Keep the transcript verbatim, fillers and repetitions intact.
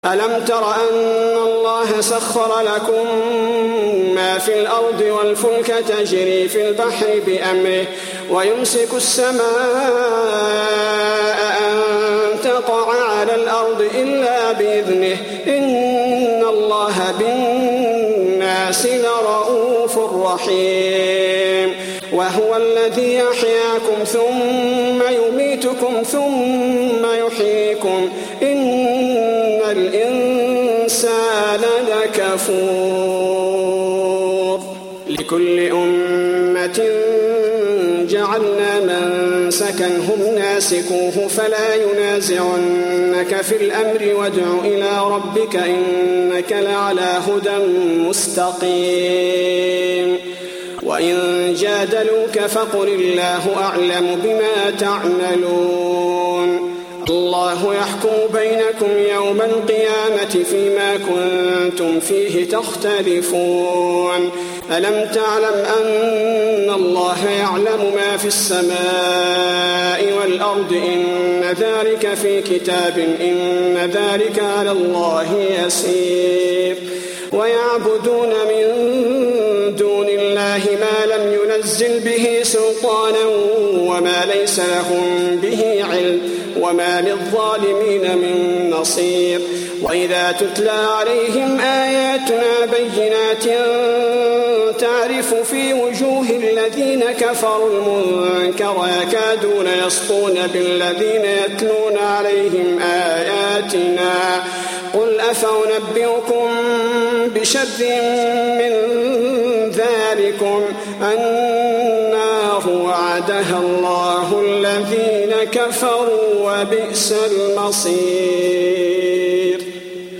ألم تر أن الله سخر لكم ما في الأرض والفلك تجري في البحر بأمره ويمسك السماء أن تقع على الأرض إلا بإذنه إن الله بالناس لرؤوف رحيم وهو الذي يحياكم ثم يميتكم ثم يحييكم إن الإنسان لكفور لكل أمة جعلنا منسكا هم ناسكوه فلا ينازعنك في الأمر وادع إلى ربك إنك لعلى هدى مستقيم وإن جادلوك فقل الله أعلم بما تعملون الله يحكم بينكم يوم القيامة فيما كنتم فيه تختلفون ألم تعلم أن الله يعلم ما في السماء والأرض إن ذلك في كتاب إن ذلك على الله يسير ويعبدون من دون الله ما لم ينزل به سلطانا وما ليس لهم به علم وما للظالمين من نصير وإذا تتلى عليهم آياتنا بينات تعرف في وجوه الذين كفروا المنكر يكادون يسطون بالذين يتلون عليهم آياتنا قل أفأنبئكم بشر من ذلكم النار وعدها الله الذين كفروا وبئس المصير.